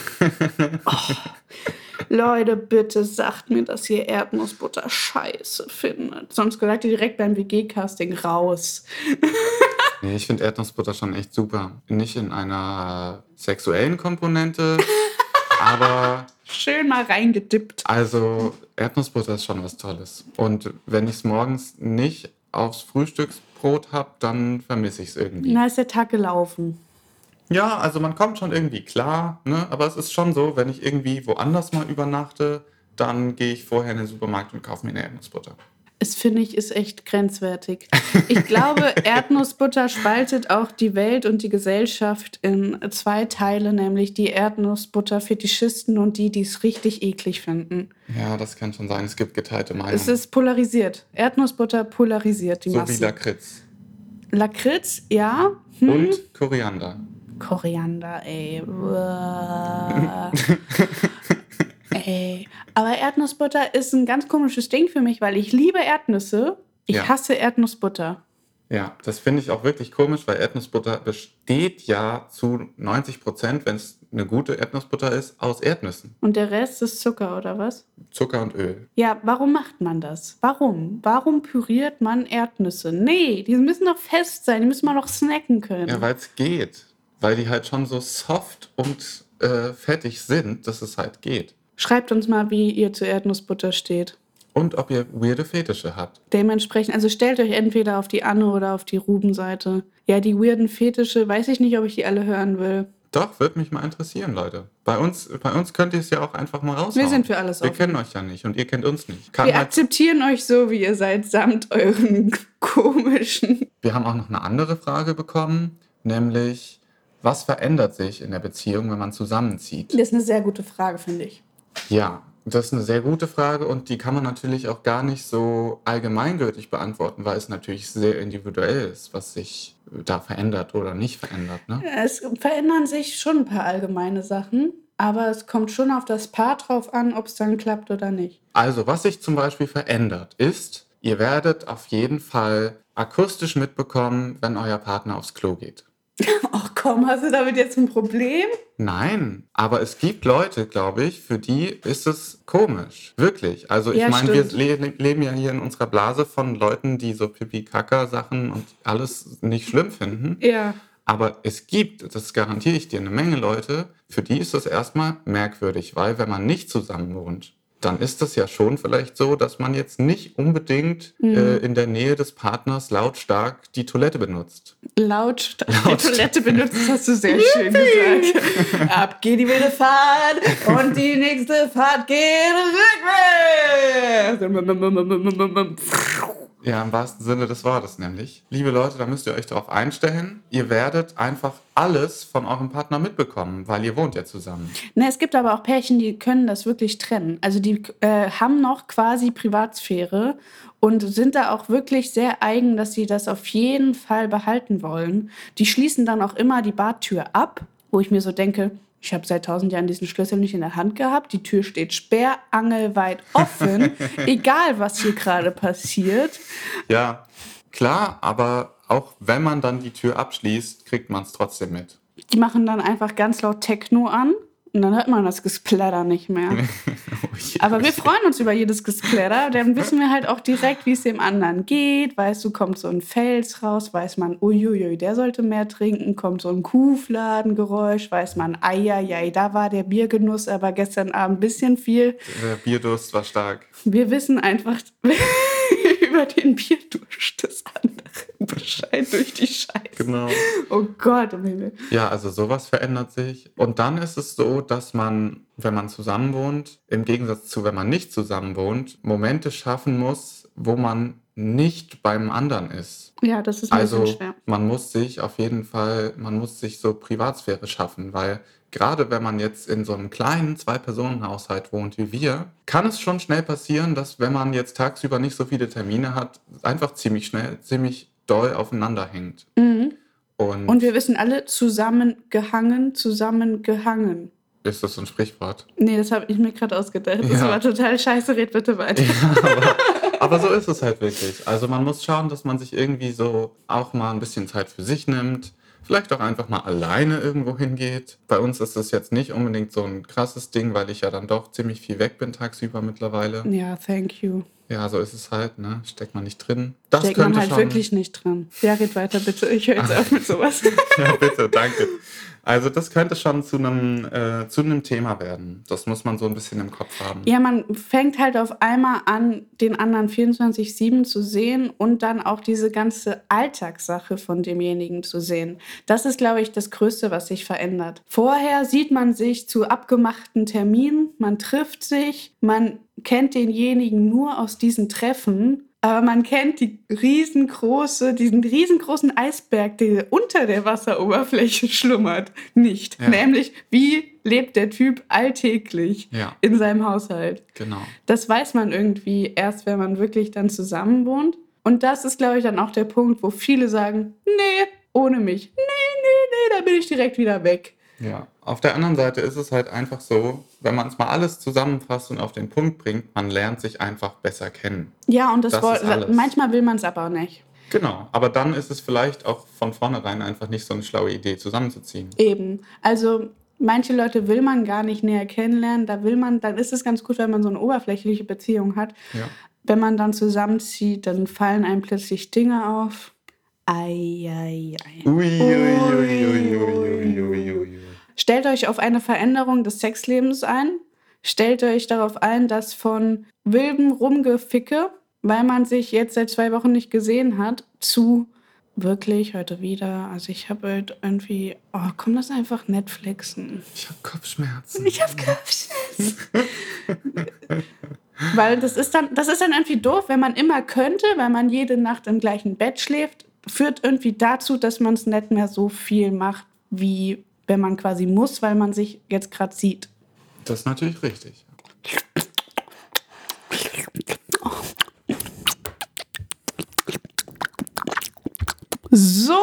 Oh. Leute, bitte sagt mir, dass ihr Erdnussbutter scheiße findet. Sonst seid ihr direkt beim W G-Casting raus. Nee, ich finde Erdnussbutter schon echt super. Nicht in einer sexuellen Komponente, aber Schön mal reingedippt. also Erdnussbutter ist schon was Tolles. Und wenn ich es morgens nicht aufs Frühstücksbrot habe, dann vermisse ich es irgendwie. Na, ist der Tag gelaufen. Ja, also man kommt schon irgendwie klar, ne? Aber es ist schon so, wenn ich irgendwie woanders mal übernachte, dann gehe ich vorher in den Supermarkt und kaufe mir eine Erdnussbutter. Es finde ich, ist echt grenzwertig. Ich glaube, Erdnussbutter spaltet auch die Welt und die Gesellschaft in zwei Teile, nämlich die Erdnussbutter-Fetischisten und die, die es richtig eklig finden. Ja, das kann schon sein. Es gibt geteilte Meinungen. Es ist polarisiert. Erdnussbutter polarisiert die so wie Masse. Lakritz. Lakritz, ja. Hm. Und Koriander. Koriander, ey. Uah. Ey. Aber Erdnussbutter ist ein ganz komisches Ding für mich, weil ich liebe Erdnüsse. Ich Ja. hasse Erdnussbutter. Ja, das finde ich auch wirklich komisch, weil Erdnussbutter besteht ja zu neunzig Prozent, wenn es eine gute Erdnussbutter ist, aus Erdnüssen. Und der Rest ist Zucker, oder was? Zucker und Öl. Ja, warum macht man das? Warum? Warum püriert man Erdnüsse? Nee, die müssen doch fest sein, die müssen man doch snacken können. Ja, weil es geht. Weil die halt schon so soft und äh, fettig sind, dass es halt geht. Schreibt uns mal, wie ihr zu Erdnussbutter steht. Und ob ihr weirde Fetische habt. Dementsprechend, also stellt euch entweder auf die Anne oder auf die Ruben-Seite. Ja, die weirden Fetische, weiß ich nicht, ob ich die alle hören will. Doch, würde mich mal interessieren, Leute. Bei uns, bei uns könnt ihr es ja auch einfach mal raushauen. Wir sind für alles Wir offen. kennen euch ja nicht und ihr kennt uns nicht. Kann Wir halt, akzeptieren euch so, wie ihr seid, samt euren komischen. wir haben auch noch eine andere Frage bekommen, nämlich, was verändert sich in der Beziehung, wenn man zusammenzieht? Das ist eine sehr gute Frage, finde ich. Ja, das ist eine sehr gute Frage und die kann man natürlich auch gar nicht so allgemeingültig beantworten, weil es natürlich sehr individuell ist, was sich da verändert oder nicht verändert. Ne? Es verändern sich schon ein paar allgemeine Sachen, aber es kommt schon auf das Paar drauf an, ob es dann klappt oder nicht. Also, was sich zum Beispiel verändert, ist, ihr werdet auf jeden Fall akustisch mitbekommen, wenn euer Partner aufs Klo geht. Ach komm, hast du damit jetzt ein Problem? Nein, aber es gibt Leute, glaube ich, für die ist es komisch. Wirklich. Also ich Ja, meine, wir stimmt. le leben ja hier in unserer Blase von Leuten, die so Pipi-Kaka-Sachen und alles nicht schlimm finden. Ja. Aber es gibt, das garantiere ich dir, eine Menge Leute, für die ist das erstmal merkwürdig, weil wenn man nicht zusammen wohnt, dann ist das ja schon vielleicht so, dass man jetzt nicht unbedingt mhm. äh, in der Nähe des Partners lautstark die Toilette benutzt. Lautstark die Toilette benutzt, das hast du sehr schön gesagt. Ab geht die wilde Fahrt und die nächste Fahrt geht rückwärts. Ja, im wahrsten Sinne des Wortes nämlich. Liebe Leute, da müsst ihr euch darauf einstellen. Ihr werdet einfach alles von eurem Partner mitbekommen, weil ihr wohnt ja zusammen. Ne, es gibt aber auch Pärchen, die können das wirklich trennen. Also die äh, haben noch quasi Privatsphäre und sind da auch wirklich sehr eigen, dass sie das auf jeden Fall behalten wollen. Die schließen dann auch immer die Badtür ab, wo ich mir so denke, ich habe seit tausend Jahren diesen Schlüssel nicht in der Hand gehabt. Die Tür steht sperrangelweit offen, egal was hier gerade passiert. Ja, klar, aber auch wenn man dann die Tür abschließt, kriegt man es trotzdem mit. Die machen dann einfach ganz laut Techno an und dann hört man das Gesplatter nicht mehr. oh je, aber wir freuen uns über jedes Gesplatter. Dann wissen wir halt auch direkt, wie es dem anderen geht. Weißt du, kommt so ein Fels raus, weiß man, uiuiui, der sollte mehr trinken. Kommt so ein Kuhfladengeräusch, weiß man, eieiei, da war der Biergenuss aber gestern Abend ein bisschen viel. Der Bierdurst war stark. Wir wissen einfach über den Bierdurst des anderen Bescheid durch die Scheiße. Genau. Oh Gott, im Himmel. Ja, also sowas verändert sich. Und dann ist es so, dass man, wenn man zusammen wohnt, im Gegensatz zu, wenn man nicht zusammen wohnt, Momente schaffen muss, wo man nicht beim anderen ist. Ja, das ist ein also, bisschen schwer. Man muss sich auf jeden Fall, man muss sich so Privatsphäre schaffen, weil gerade wenn man jetzt in so einem kleinen Zwei-Personen-Haushalt wohnt wie wir, kann es schon schnell passieren, dass wenn man jetzt tagsüber nicht so viele Termine hat, einfach ziemlich schnell, ziemlich doll aufeinander hängt. Mhm. Und, Und wir wissen alle, zusammengehangen, zusammengehangen. Ist das so ein Sprichwort? Nee, das habe ich mir gerade ausgedacht. Das Ja. war total scheiße, red bitte weiter. Ja, aber, aber so ist es halt wirklich. Also man muss schauen, dass man sich irgendwie so auch mal ein bisschen Zeit für sich nimmt. Vielleicht auch einfach mal alleine irgendwo hingeht. Bei uns ist das jetzt nicht unbedingt so ein krasses Ding, weil ich ja dann doch ziemlich viel weg bin tagsüber mittlerweile. Ja, thank you. Ja, so ist es halt, ne? Steckt man nicht drin. Das Steckt könnte man halt schon... wirklich nicht dran. Ja, red weiter bitte. Ich höre jetzt auf mit sowas. Ja, bitte, danke. Also das könnte schon zu einem, äh, zu einem Thema werden. Das muss man so ein bisschen im Kopf haben. Ja, man fängt halt auf einmal an, den anderen vierundzwanzig sieben zu sehen und dann auch diese ganze Alltagssache von demjenigen zu sehen. Das ist, glaube ich, das Größte, was sich verändert. Vorher sieht man sich zu abgemachten Terminen, man trifft sich, man kennt denjenigen nur aus diesen Treffen, aber man kennt die riesengroße, diesen riesengroßen Eisberg, der unter der Wasseroberfläche schlummert, nicht. Ja. Nämlich, wie lebt der Typ alltäglich Ja. in seinem Haushalt. Genau. Das weiß man irgendwie erst, wenn man wirklich dann zusammen wohnt. Und das ist, glaube ich, dann auch der Punkt, wo viele sagen, nee, ohne mich. Nee, nee, nee, da bin ich direkt wieder weg. Ja, auf der anderen Seite ist es halt einfach so, wenn man es mal alles zusammenfasst und auf den Punkt bringt, man lernt sich einfach besser kennen. Ja, und das, Das woll- ist alles. manchmal will man es aber auch nicht. Genau, aber dann ist es vielleicht auch von vornherein einfach nicht so eine schlaue Idee, zusammenzuziehen. Eben. Also manche Leute will man gar nicht näher kennenlernen. Da will man, dann ist es ganz gut, wenn man so eine oberflächliche Beziehung hat. Ja. Wenn man dann zusammenzieht, dann fallen einem plötzlich Dinge auf. Ei, ei, ei. Ui, ui, ui, ui, ui, ui, ui. Stellt euch auf eine Veränderung des Sexlebens ein. Stellt euch darauf ein, dass von wildem Rumgeficke, weil man sich jetzt seit zwei Wochen nicht gesehen hat, zu wirklich heute wieder. Also ich habe halt irgendwie, oh, komm, lass einfach Netflixen. Ich habe Kopfschmerzen. Ich habe Kopfschmerzen. Weil das ist dann, das ist dann irgendwie doof, wenn man immer könnte, weil man jede Nacht im gleichen Bett schläft, führt irgendwie dazu, dass man es nicht mehr so viel macht, wie wenn man quasi muss, weil man sich jetzt gerade sieht. Das ist natürlich richtig. So!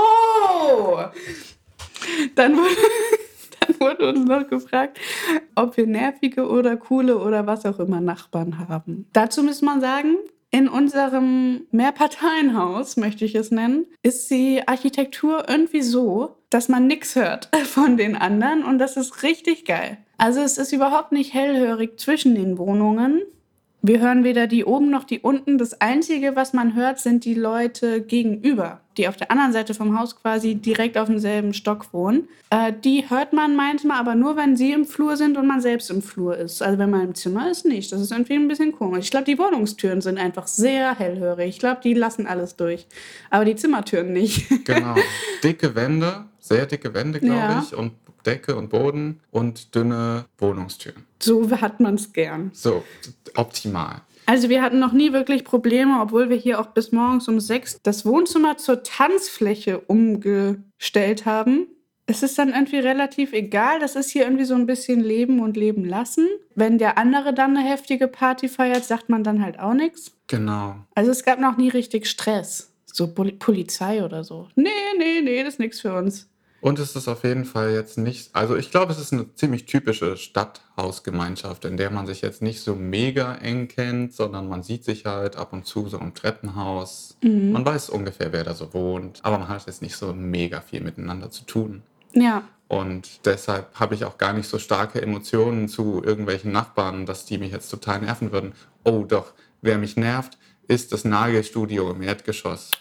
Dann wurde, dann wurde uns noch gefragt, ob wir nervige oder coole oder was auch immer Nachbarn haben. Dazu muss man sagen, in unserem Mehrparteienhaus, möchte ich es nennen, ist die Architektur irgendwie so, dass man nichts hört von den anderen und das ist richtig geil. Also es ist überhaupt nicht hellhörig zwischen den Wohnungen. Wir hören weder die oben noch die unten. Das Einzige, was man hört, sind die Leute gegenüber, die auf der anderen Seite vom Haus quasi direkt auf demselben Stock wohnen. Äh, die hört man manchmal, aber nur, wenn sie im Flur sind und man selbst im Flur ist. Also wenn man im Zimmer ist, nicht. Das ist irgendwie ein bisschen komisch. Ich glaube, die Wohnungstüren sind einfach sehr hellhörig. Ich glaube, die lassen alles durch. Aber die Zimmertüren nicht. Genau. Dicke Wände, sehr dicke Wände, glaube Ja. ich. Und Decke und Boden und dünne Wohnungstüren. So hat man es gern. So, optimal. Also wir hatten noch nie wirklich Probleme, obwohl wir hier auch bis morgens um sechs das Wohnzimmer zur Tanzfläche umgestellt haben. Es ist dann irgendwie relativ egal. Das ist hier irgendwie so ein bisschen Leben und Leben lassen. Wenn der andere dann eine heftige Party feiert, sagt man dann halt auch nichts. Genau. Also es gab noch nie richtig Stress. So Pol- Polizei oder so. Nee, nee, nee, das ist nichts für uns. Und es ist auf jeden Fall jetzt nicht, also ich glaube, es ist eine ziemlich typische Stadthausgemeinschaft, in der man sich jetzt nicht so mega eng kennt, sondern man sieht sich halt ab und zu so im Treppenhaus. Mhm. Man weiß ungefähr, wer da so wohnt, aber man hat jetzt nicht so mega viel miteinander zu tun. Ja. Und deshalb habe ich auch gar nicht so starke Emotionen zu irgendwelchen Nachbarn, dass die mich jetzt total nerven würden. Oh doch, wer mich nervt, ist das Nagelstudio im Erdgeschoss.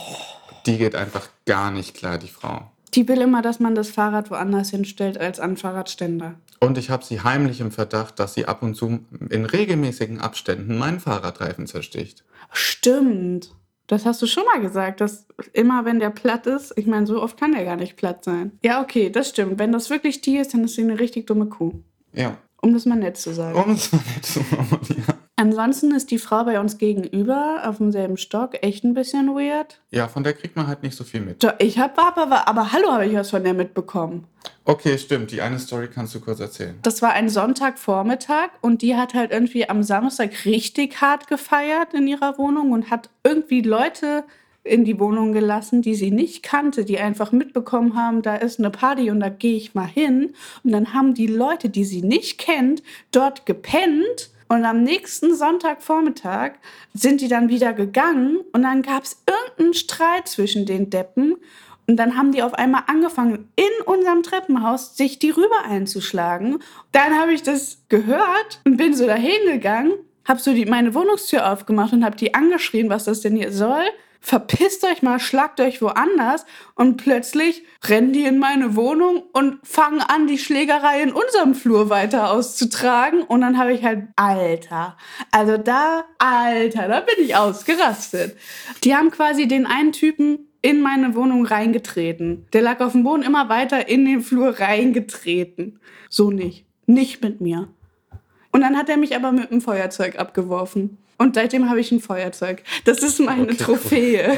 Die geht einfach gar nicht klar, die Frau. Die will immer, dass man das Fahrrad woanders hinstellt als an Fahrradständer. Und ich habe sie heimlich im Verdacht, dass sie ab und zu in regelmäßigen Abständen meinen Fahrradreifen zersticht. Stimmt. Das hast du schon mal gesagt, dass immer, wenn der platt ist, ich meine, so oft kann der gar nicht platt sein. Ja, okay, das stimmt. Wenn das wirklich die ist, dann ist sie eine richtig dumme Kuh. Ja. Um das mal nett zu sagen. Um es mal nicht zu formulieren. Ansonsten ist die Frau bei uns gegenüber auf demselben Stock echt ein bisschen weird. Ja, von der kriegt man halt nicht so viel mit. So, ich hab aber, aber, aber hallo, habe ich was von der mitbekommen. Okay, stimmt. Die eine Story kannst du kurz erzählen. Das war ein Sonntagvormittag und die hat halt irgendwie am Samstag richtig hart gefeiert in ihrer Wohnung und hat irgendwie Leute in die Wohnung gelassen, die sie nicht kannte, die einfach mitbekommen haben, da ist eine Party und da gehe ich mal hin. Und dann haben die Leute, die sie nicht kennt, dort gepennt. Und am nächsten Sonntagvormittag sind die dann wieder gegangen und dann gab es irgendeinen Streit zwischen den Deppen. Und dann haben die auf einmal angefangen, in unserem Treppenhaus sich die Rübe einzuschlagen. Dann habe ich das gehört und bin so dahin gegangen, habe so die, meine Wohnungstür aufgemacht und habe die angeschrien, was das denn hier soll. Verpisst euch mal, schlagt euch woanders. Und plötzlich rennen die in meine Wohnung und fangen an, die Schlägerei in unserem Flur weiter auszutragen. Und dann habe ich halt, Alter, also da, Alter, da bin ich ausgerastet. Die haben quasi den einen Typen in meine Wohnung reingetreten. Der lag auf dem Boden immer weiter in den Flur reingetreten. So nicht. Nicht mit mir. Und dann hat er mich aber mit dem Feuerzeug abgeworfen. Und seitdem habe ich ein Feuerzeug. Das ist meine Okay, Trophäe.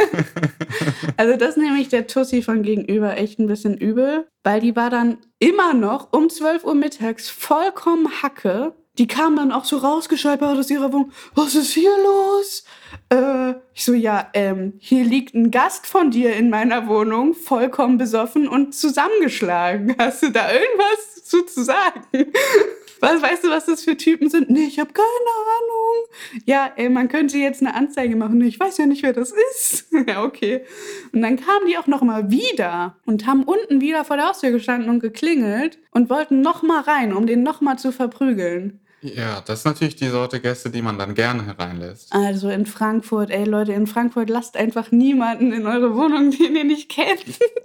Also das ist nämlich der Tussi von gegenüber echt ein bisschen übel. Weil die war dann immer noch um zwölf Uhr mittags vollkommen Hacke. Die kam dann auch so rausgeschalpert aus ihrer Wohnung. Was ist hier los? Äh, ich so, ja, ähm, hier liegt ein Gast von dir in meiner Wohnung, vollkommen besoffen und zusammengeschlagen. Hast du da irgendwas zu, zu sagen? Was, weißt du, was das für Typen sind? Nee, ich habe keine Ahnung. Ja, ey, man könnte jetzt eine Anzeige machen. Ich weiß ja nicht, wer das ist. Ja, okay. Und dann kamen die auch noch mal wieder und haben unten wieder vor der Haustür gestanden und geklingelt und wollten noch mal rein, um den noch mal zu verprügeln. Ja, das ist natürlich die Sorte Gäste, die man dann gerne hereinlässt. Also in Frankfurt, ey Leute, in Frankfurt lasst einfach niemanden in eure Wohnung, den ihr nicht kennt.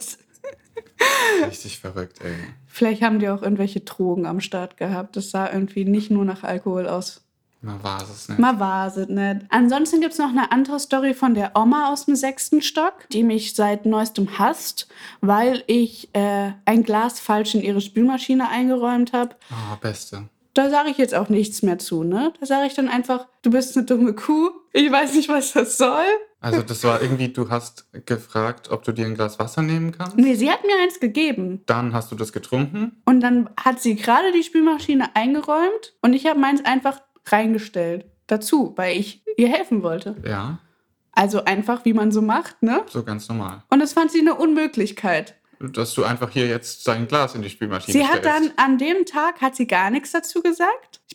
Richtig verrückt, ey. Vielleicht haben die auch irgendwelche Drogen am Start gehabt. Das sah irgendwie nicht nur nach Alkohol aus. Man war es nicht. Mal war es nicht. Ansonsten gibt es noch eine andere Story von der Oma aus dem sechsten Stock, die mich seit neuestem hasst, weil ich äh, ein Glas falsch in ihre Spülmaschine eingeräumt habe. Ah, beste. Da sage ich jetzt auch nichts mehr zu, ne? Da sage ich dann einfach, du bist eine dumme Kuh. Ich weiß nicht, was das soll. Also das war irgendwie, du hast gefragt, ob du dir ein Glas Wasser nehmen kannst. Nee, sie hat mir eins gegeben. Dann hast du das getrunken. Und dann hat sie gerade die Spülmaschine eingeräumt und ich habe meins einfach reingestellt. Dazu, weil ich ihr helfen wollte. Ja, Also einfach, wie man so macht, ne? so ganz normal. Und das fand sie eine Unmöglichkeit. Dass du einfach hier jetzt dein Glas in die Spülmaschine Sie hat stellst. dann, an dem Tag hat sie gar nichts dazu gesagt. Ich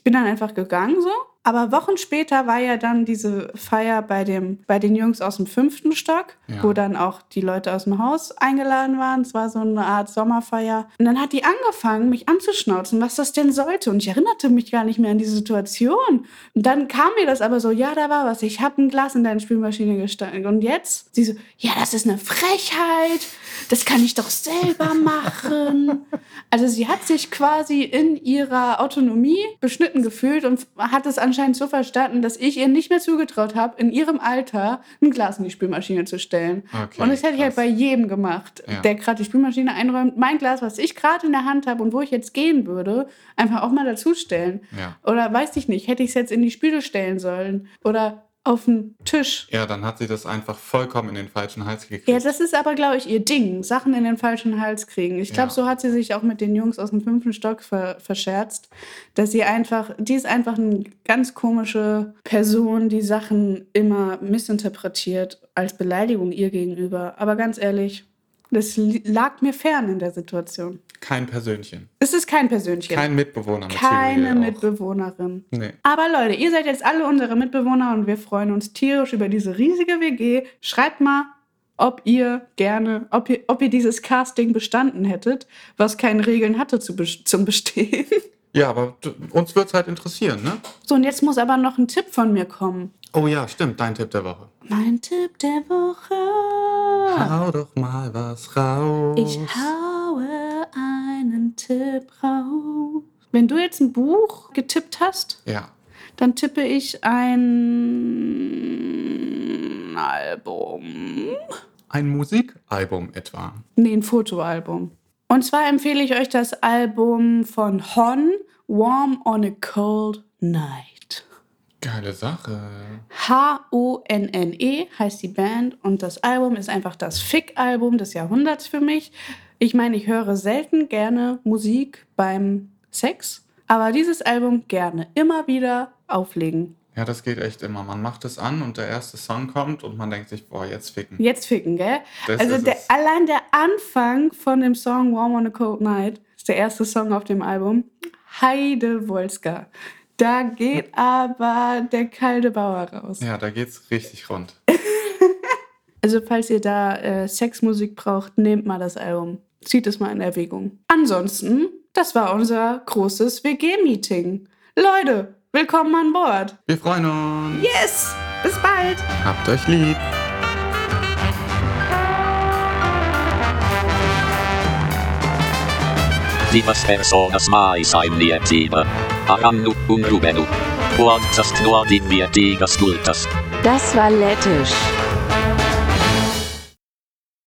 bin dann einfach gegangen so. Aber Wochen später war ja dann diese Feier bei, dem, bei den Jungs aus dem fünften Stock, ja. wo dann auch die Leute aus dem Haus eingeladen waren. Es war so eine Art Sommerfeier. Und dann hat die angefangen, mich anzuschnauzen, was das denn sollte. Und ich erinnerte mich gar nicht mehr an die Situation. Und dann kam mir das aber so, ja, da war was. Ich habe ein Glas in deine Spülmaschine gestellt. Und jetzt? Sie so, ja, das ist eine Frechheit. Das kann ich doch selber machen. Also sie hat sich quasi in ihrer Autonomie beschnitten gefühlt und hat es anscheinend so verstanden, dass ich ihr nicht mehr zugetraut habe, in ihrem Alter ein Glas in die Spülmaschine zu stellen. Okay, und das hätte ich halt bei jedem gemacht, ja. der gerade die Spülmaschine einräumt. Mein Glas, was ich gerade in der Hand habe und wo ich jetzt gehen würde, einfach auch mal dazustellen. Ja. Oder weiß ich nicht, hätte ich es jetzt in die Spüle stellen sollen oder auf den Tisch. Ja, dann hat sie das einfach vollkommen in den falschen Hals gekriegt. Ja, das ist aber, glaube ich, ihr Ding. Sachen in den falschen Hals kriegen. Ich glaube, ja. so hat sie sich auch mit den Jungs aus dem fünften Stock ver- verscherzt. Dass sie einfach, die ist einfach eine ganz komische Person, die Sachen immer missinterpretiert als Beleidigung ihr gegenüber. Aber ganz ehrlich, das lag mir fern in der Situation. Kein Persönchen. Es ist kein Persönchen. Kein Mitbewohner. Keine Mitbewohnerin. Nee. Aber Leute, ihr seid jetzt alle unsere Mitbewohner und wir freuen uns tierisch über diese riesige W G. Schreibt mal, ob ihr gerne, ob ihr, ob ihr dieses Casting bestanden hättet, was keine Regeln hatte zu, zum Bestehen. Ja, aber uns würde es halt interessieren, ne? So, und jetzt muss aber noch ein Tipp von mir kommen. Oh ja, stimmt, dein Tipp der Woche. Mein Tipp der Woche. Hau doch mal was raus. Ich haue einen Tipp raus. Wenn du jetzt ein Buch getippt hast, ja. dann tippe ich ein Album. Ein Musikalbum etwa? Nee, ein Fotoalbum. Und zwar empfehle ich euch das Album von Hon, Warm on a Cold Night. Geile Sache. H O N N E heißt die Band und das Album ist einfach das Fick-Album des Jahrhunderts für mich. Ich meine, ich höre selten gerne Musik beim Sex, aber dieses Album gerne immer wieder auflegen. Ja, das geht echt immer. Man macht es an und der erste Song kommt und man denkt sich, boah, jetzt ficken. Jetzt ficken, gell? Das also der, allein der Anfang von dem Song Warm on a Cold Night ist der erste Song auf dem Album. Heide Wolska. Da geht aber der kalte Bauer raus. Ja, da geht's richtig rund. Also falls ihr da äh, Sexmusik braucht, nehmt mal das Album. Zieht es mal in Erwägung. Ansonsten, das war unser großes W G-Meeting. Leute, willkommen an Bord. Wir freuen uns. Yes, bis bald. Habt euch lieb. Divas personas mais initiativa. Arannu und Rubenu. Podcast Nordin Virtigas Kultas. Das war lettisch.